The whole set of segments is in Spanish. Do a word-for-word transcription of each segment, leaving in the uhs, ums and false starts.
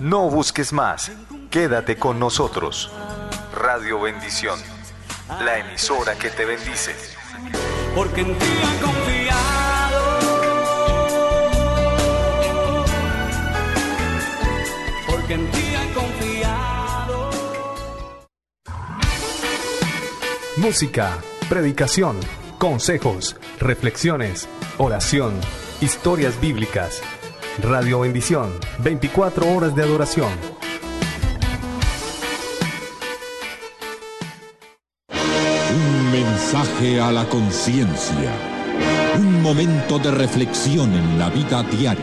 No busques más. Quédate con nosotros. Radio Bendición, la emisora que te bendice. Porque en ti he confiado. Porque en ti he confiado. Música, predicación, consejos, reflexiones, oración, historias bíblicas. Radio Bendición, veinticuatro horas de adoración. Un mensaje a la conciencia. Un momento de reflexión en la vida diaria.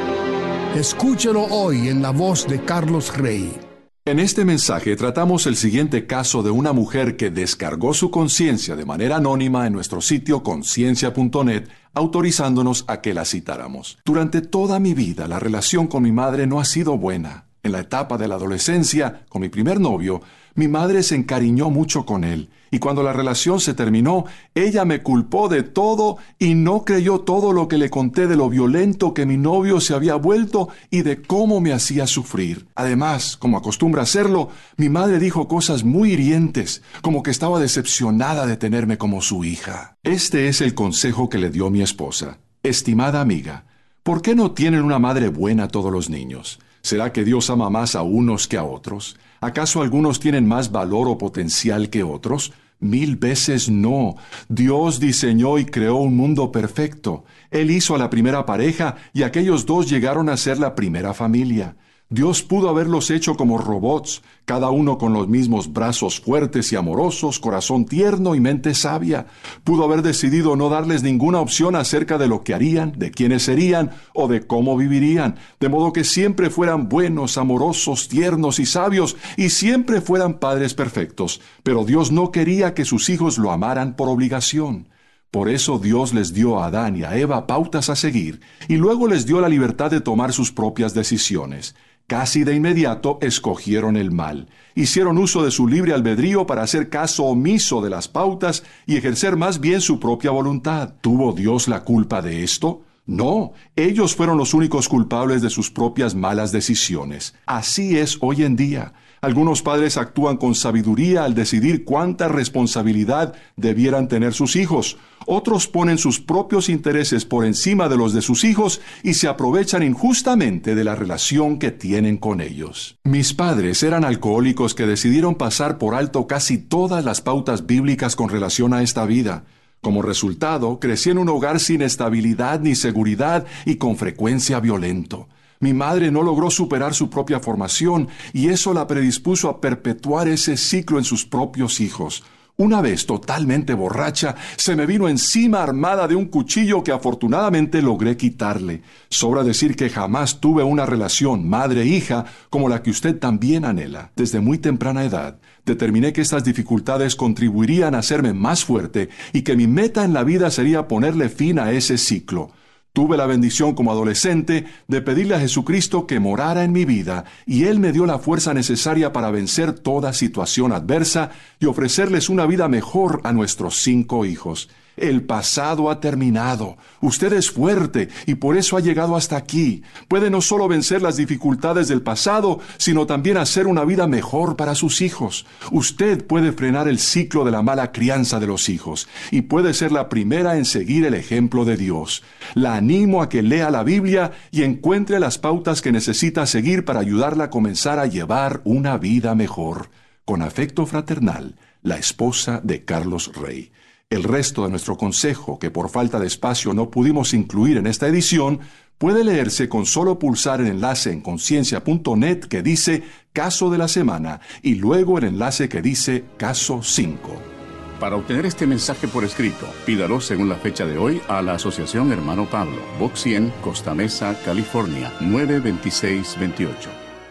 Escúchelo hoy en la voz de Carlos Rey. En este mensaje tratamos el siguiente caso de una mujer que descargó su conciencia de manera anónima en nuestro sitio conciencia punto net, autorizándonos a que la citáramos. Durante toda mi vida, la relación con mi madre no ha sido buena. En la etapa de la adolescencia, con mi primer novio, mi madre se encariñó mucho con él, y cuando la relación se terminó, ella me culpó de todo y no creyó todo lo que le conté de lo violento que mi novio se había vuelto y de cómo me hacía sufrir. Además, como acostumbra hacerlo, mi madre dijo cosas muy hirientes, como que estaba decepcionada de tenerme como su hija. Este es el consejo que le dio mi esposa. Estimada amiga, ¿por qué no tienen una madre buena todos los niños? ¿Será que Dios ama más a unos que a otros? ¿Acaso algunos tienen más valor o potencial que otros? Mil veces no. Dios diseñó y creó un mundo perfecto. Él hizo a la primera pareja y aquellos dos llegaron a ser la primera familia. Dios pudo haberlos hecho como robots, cada uno con los mismos brazos fuertes y amorosos, corazón tierno y mente sabia. Pudo haber decidido no darles ninguna opción acerca de lo que harían, de quiénes serían o de cómo vivirían, de modo que siempre fueran buenos, amorosos, tiernos y sabios, y siempre fueran padres perfectos. Pero Dios no quería que sus hijos lo amaran por obligación. Por eso Dios les dio a Adán y a Eva pautas a seguir, y luego les dio la libertad de tomar sus propias decisiones. Casi de inmediato escogieron el mal. Hicieron uso de su libre albedrío para hacer caso omiso de las pautas y ejercer más bien su propia voluntad. ¿Tuvo Dios la culpa de esto? No, ellos fueron los únicos culpables de sus propias malas decisiones. Así es hoy en día. Algunos padres actúan con sabiduría al decidir cuánta responsabilidad debieran tener sus hijos. Otros ponen sus propios intereses por encima de los de sus hijos y se aprovechan injustamente de la relación que tienen con ellos. Mis padres eran alcohólicos que decidieron pasar por alto casi todas las pautas bíblicas con relación a esta vida. Como resultado, crecí en un hogar sin estabilidad ni seguridad y con frecuencia violento. Mi madre no logró superar su propia formación y eso la predispuso a perpetuar ese ciclo en sus propios hijos. Una vez totalmente borracha, se me vino encima armada de un cuchillo que afortunadamente logré quitarle. Sobra decir que jamás tuve una relación madre-hija como la que usted también anhela. Desde muy temprana edad, determiné que estas dificultades contribuirían a hacerme más fuerte y que mi meta en la vida sería ponerle fin a ese ciclo. Tuve la bendición como adolescente de pedirle a Jesucristo que morara en mi vida y Él me dio la fuerza necesaria para vencer toda situación adversa y ofrecerles una vida mejor a nuestros cinco hijos. El pasado ha terminado. Usted es fuerte y por eso ha llegado hasta aquí. Puede no solo vencer las dificultades del pasado, sino también hacer una vida mejor para sus hijos. Usted puede frenar el ciclo de la mala crianza de los hijos y puede ser la primera en seguir el ejemplo de Dios. La animo a que lea la Biblia y encuentre las pautas que necesita seguir para ayudarla a comenzar a llevar una vida mejor. Con afecto fraternal, la esposa de Carlos Rey. El resto de nuestro consejo, que por falta de espacio no pudimos incluir en esta edición, puede leerse con solo pulsar el enlace en conciencia punto net que dice Caso de la Semana y luego el enlace que dice Caso cinco. Para obtener este mensaje por escrito, pídalo según la fecha de hoy a la Asociación Hermano Pablo, Box cien, Costa Mesa, California, nueve veintiséis veintiocho.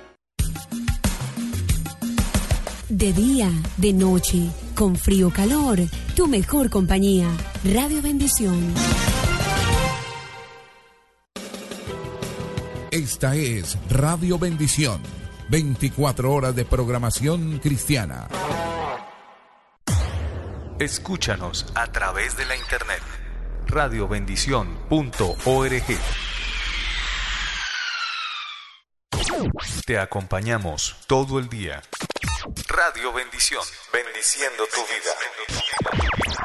De día, de noche, con frío o calor, tu mejor compañía. Radio Bendición. Esta es Radio Bendición, veinticuatro horas de programación cristiana. Escúchanos a través de la internet. radio bendición punto org. Te acompañamos todo el día. Radio Bendición, bendiciendo tu vida.